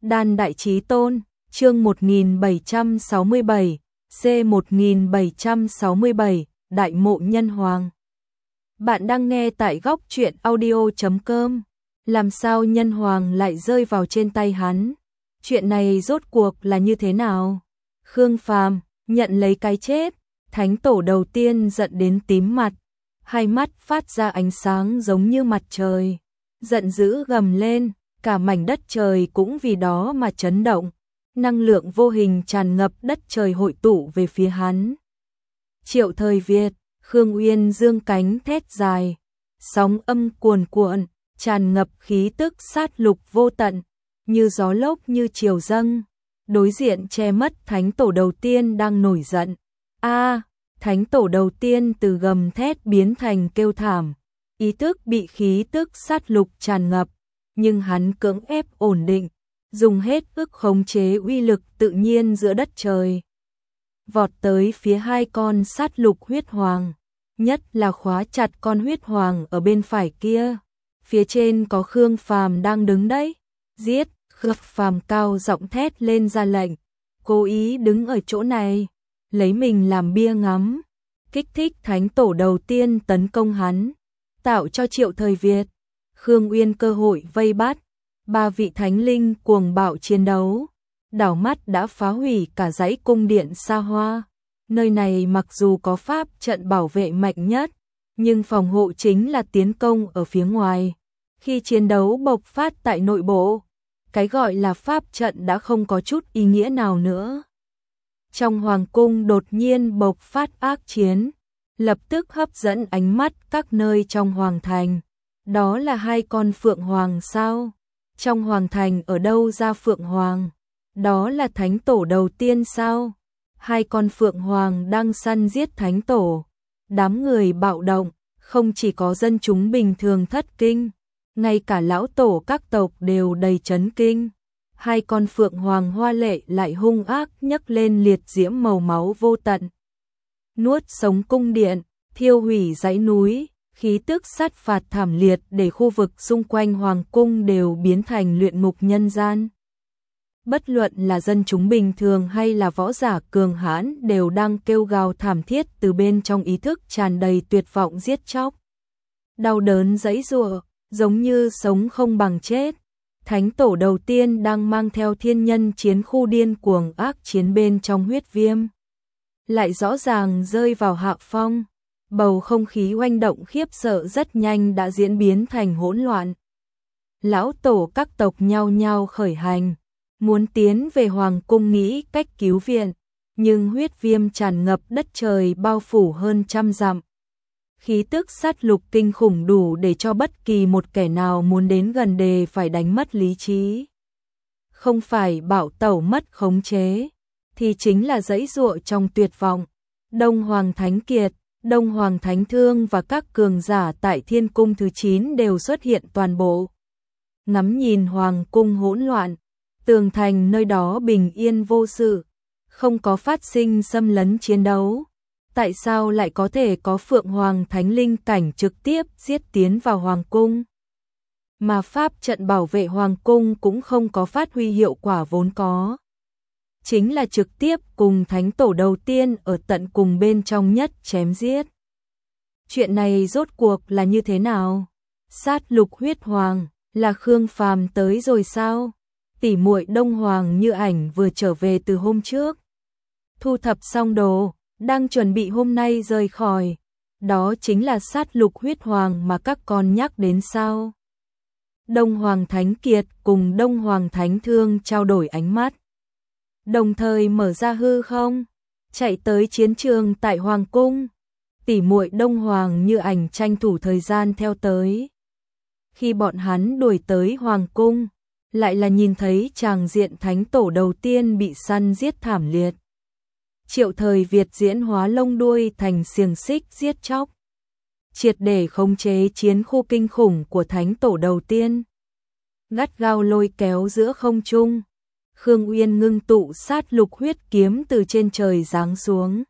Đan Đại Chí Tôn, chương 1767, C1767, Đại Mộ Nhân Hoàng. Bạn đang nghe tại góc truyện audio.com. Làm sao Nhân Hoàng lại rơi vào trên tay hắn? Chuyện này rốt cuộc là như thế nào? Khương Phàm nhận lấy cái chết, thánh tổ đầu tiên giận đến tím mặt, hai mắt phát ra ánh sáng giống như mặt trời, giận dữ gầm lên, cả mảnh đất trời cũng vì đó mà chấn động, năng lượng vô hình tràn ngập đất trời hội tụ về phía hắn. Triệu Thời Việt, Khương Uyên dương cánh thét dài, sóng âm cuồn cuộn, tràn ngập khí tức sát lục vô tận, như gió lốc như triều dâng, đối diện che mất thánh tổ đầu tiên đang nổi giận. Thánh tổ đầu tiên từ gầm thét biến thành kêu thảm, ý thức bị khí tức sát lục tràn ngập, nhưng hắn cưỡng ép ổn định, dùng hết ức khống chế uy lực tự nhiên giữa đất trời. Vọt tới phía hai con sát lục huyết hoàng, nhất là khóa chặt con huyết hoàng ở bên phải kia. Phía trên có Khương Phàm đang đứng đấy. Giết! Khương Phàm cao giọng thét lên ra lệnh, cố ý đứng ở chỗ này, lấy mình làm bia ngắm, kích thích thánh tổ đầu tiên tấn công hắn, tạo cho Triệu Thời Việt, Khương Uyên cơ hội vây bắt. Ba vị thánh linh cuồng bạo chiến đấu, đảo mắt đã phá hủy cả dãy cung điện xa hoa. Nơi này mặc dù có pháp trận bảo vệ mạnh nhất, nhưng phòng hộ chính là tiến công ở phía ngoài. Khi chiến đấu bộc phát tại nội bộ, cái gọi là pháp trận đã không có chút ý nghĩa nào nữa. Trong hoàng cung đột nhiên bộc phát ác chiến, lập tức hấp dẫn ánh mắt các nơi trong hoàng thành. Đó là hai con phượng hoàng sao? Trong hoàng thành ở đâu ra phượng hoàng? Đó là thánh tổ đầu tiên sao? Hai con phượng hoàng đang săn giết thánh tổ. Đám người bạo động, không chỉ có dân chúng bình thường thất kinh, ngay cả lão tổ các tộc đều đầy chấn kinh. Hai con phượng hoàng hoa lệ lại hung ác nhấc lên liệt diễm màu máu vô tận, nuốt sống cung điện, thiêu hủy dãy núi. Khí tức sát phạt thảm liệt để khu vực xung quanh hoàng cung đều biến thành luyện ngục nhân gian. Bất luận là dân chúng bình thường hay là võ giả cường hãn đều đang kêu gào thảm thiết từ bên trong ý thức tràn đầy tuyệt vọng giết chóc. Đau đớn giãy giụa, giống như sống không bằng chết. Thánh tổ đầu tiên đang mang theo thiên nhân chiến khu điên cuồng ác chiến bên trong huyết viêm, lại rõ ràng rơi vào hạ phong. Bầu không khí oanh động khiếp sợ rất nhanh đã diễn biến thành hỗn loạn. Lão tổ các tộc nhao nhao khởi hành, muốn tiến về hoàng cung nghĩ cách cứu viện, nhưng huyết viêm tràn ngập đất trời bao phủ hơn trăm dặm. Khí tức sát lục kinh khủng đủ để cho bất kỳ một kẻ nào muốn đến gần đề phải đánh mất lý trí. Không phải bạo tẩu mất khống chế, thì chính là giãy giụa trong tuyệt vọng. Đông Hoàng Thánh Kiệt, Đông Hoàng Thánh Thương và các cường giả tại Thiên Cung thứ 9 đều xuất hiện toàn bộ. Ngắm nhìn hoàng cung hỗn loạn, tường thành nơi đó bình yên vô sự, không có phát sinh xâm lấn chiến đấu. Tại sao lại có thể có Phượng Hoàng Thánh Linh cảnh trực tiếp giết tiến vào hoàng cung? Mà pháp trận bảo vệ hoàng cung cũng không có phát huy hiệu quả vốn có. Chính là trực tiếp cùng thánh tổ đầu tiên ở tận cùng bên trong nhất chém giết. Chuyện này rốt cuộc là như thế nào? Sát lục huyết hoàng, là Khương Phàm tới rồi sao? Tỷ muội Đông Hoàng Như Ảnh vừa trở về từ hôm trước, thu thập xong đồ, đang chuẩn bị hôm nay rời khỏi. Đó chính là sát lục huyết hoàng mà các con nhắc đến sao? Đông Hoàng Thánh Kiệt cùng Đông Hoàng Thánh Thương trao đổi ánh mắt, đồng thời mở ra hư không, chạy tới chiến trường tại hoàng cung. Tỷ muội Đông Hoàng Như Ảnh tranh thủ thời gian theo tới. Khi bọn hắn đuổi tới hoàng cung, lại là nhìn thấy tràng diện thánh tổ đầu tiên bị săn giết thảm liệt. Triệu Thời Việt diễn hóa lông đuôi thành xiềng xích giết chóc, triệt để khống chế chiến khu kinh khủng của thánh tổ đầu tiên, gắt gao lôi kéo giữa không trung. Khương Uyên ngưng tụ sát lục huyết kiếm từ trên trời giáng xuống,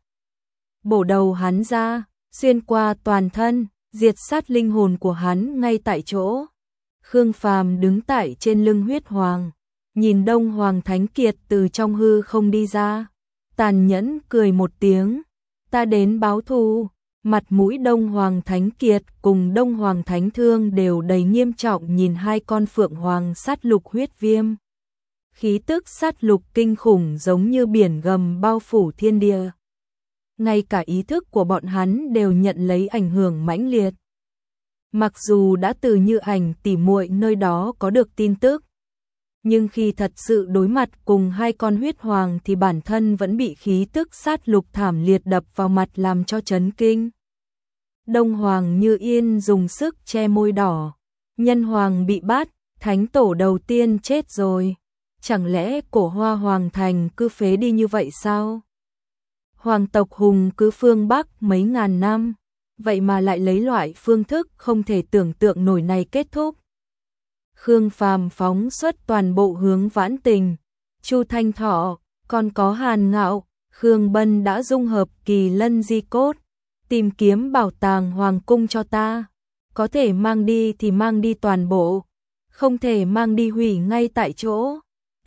bổ đầu hắn ra, xuyên qua toàn thân, diệt sát linh hồn của hắn ngay tại chỗ. Khương Phàm đứng tại trên lưng huyết hoàng, nhìn Đông Hoàng Thánh Kiệt từ trong hư không đi ra, tàn nhẫn cười một tiếng, ta đến báo thù. Mặt mũi Đông Hoàng Thánh Kiệt cùng Đông Hoàng Thánh Thương đều đầy nghiêm trọng nhìn hai con phượng hoàng sát lục huyết viêm. Khí tức sát lục kinh khủng giống như biển gầm bao phủ thiên địa. Ngay cả ý thức của bọn hắn đều nhận lấy ảnh hưởng mãnh liệt. Mặc dù đã từ Như Ảnh tỉ muội nơi đó có được tin tức, nhưng khi thật sự đối mặt cùng hai con huyết hoàng thì bản thân vẫn bị khí tức sát lục thảm liệt đập vào mặt làm cho chấn kinh. Đông Hoàng Như Yên dùng sức che môi đỏ, Nhân Hoàng bị bắt, thánh tổ đầu tiên chết rồi. Chẳng lẽ Cổ Hoa Hoàng thành cứ phế đi như vậy sao? Hoàng tộc hùng cứ phương Bắc mấy ngàn năm, vậy mà lại lấy loại phương thức không thể tưởng tượng nổi này kết thúc. Khương Phàm phóng xuất toàn bộ hướng Vãn Tình, Chu Thanh Thọ, còn có Hàn Ngạo, Khương Bân đã dung hợp kỳ lân di cốt, tìm kiếm bảo tàng hoàng cung cho ta. Có thể mang đi thì mang đi toàn bộ, không thể mang đi hủy ngay tại chỗ.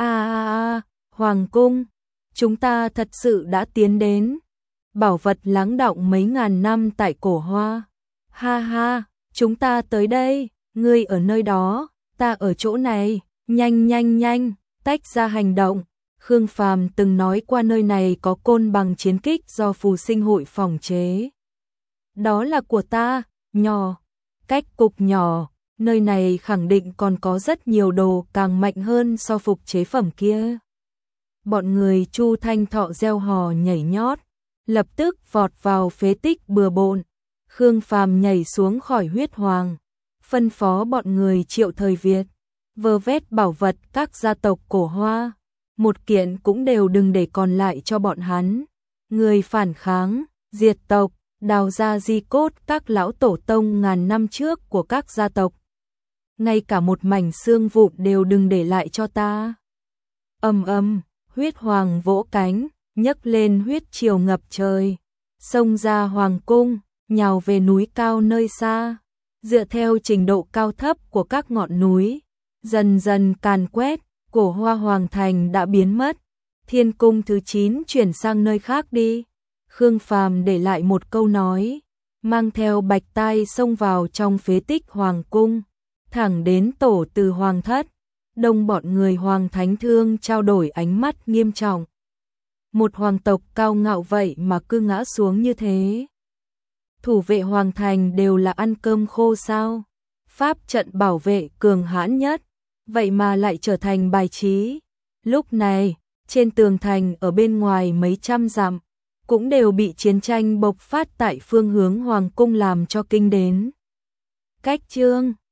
Hoàng cung, chúng ta thật sự đã tiến đến. Bảo vật lắng đọng mấy ngàn năm tại Cổ Hoa. Ha ha, chúng ta tới đây, ngươi ở nơi đó, ta ở chỗ này, nhanh nhanh nhanh, tách ra hành động. Khương Phàm từng nói qua nơi này có côn bằng chiến kích do phù sinh hội phòng chế. Đó là của ta, nhỏ, cách cục nhỏ, nơi này khẳng định còn có rất nhiều đồ càng mạnh hơn so phục chế phẩm kia. Bọn người Chu Thanh Thọ reo hò nhảy nhót, lập tức vọt vào phế tích bừa bộn. Khương Phàm nhảy xuống khỏi huyết hoàng, phân phó bọn người Triệu Thời Việt vơ vét bảo vật các gia tộc Cổ Hoa, một kiện cũng đều đừng để còn lại cho bọn hắn. Người phản kháng, diệt tộc, đào ra di cốt các lão tổ tông ngàn năm trước của các gia tộc. Ngay cả một mảnh xương vụn đều đừng để lại cho ta. Ầm ầm, huyết hoàng vỗ cánh, nhấc lên huyết triều ngập trời, xông ra hoàng cung, nhào về núi cao nơi xa. Dựa theo trình độ cao thấp của các ngọn núi, dần dần càn quét, Cổ Hoa Hoàng thành đã biến mất. Thiên cung thứ 9 chuyển sang nơi khác đi. Khương Phàm để lại một câu nói, mang theo bạch tai xông vào trong phế tích hoàng cung, thẳng đến tổ từ hoàng thất. Đông bọn người Hoàng Thánh Thương trao đổi ánh mắt nghiêm trọng. Một hoàng tộc cao ngạo vậy mà cứ ngã xuống như thế. Thủ vệ hoàng thành đều là ăn cơm khô sao? Pháp trận bảo vệ cường hãn nhất, vậy mà lại trở thành bài trí. Lúc này, trên tường thành ở bên ngoài mấy trăm dặm, cũng đều bị chiến tranh bộc phát tại phương hướng hoàng cung làm cho kinh đến. Cách chương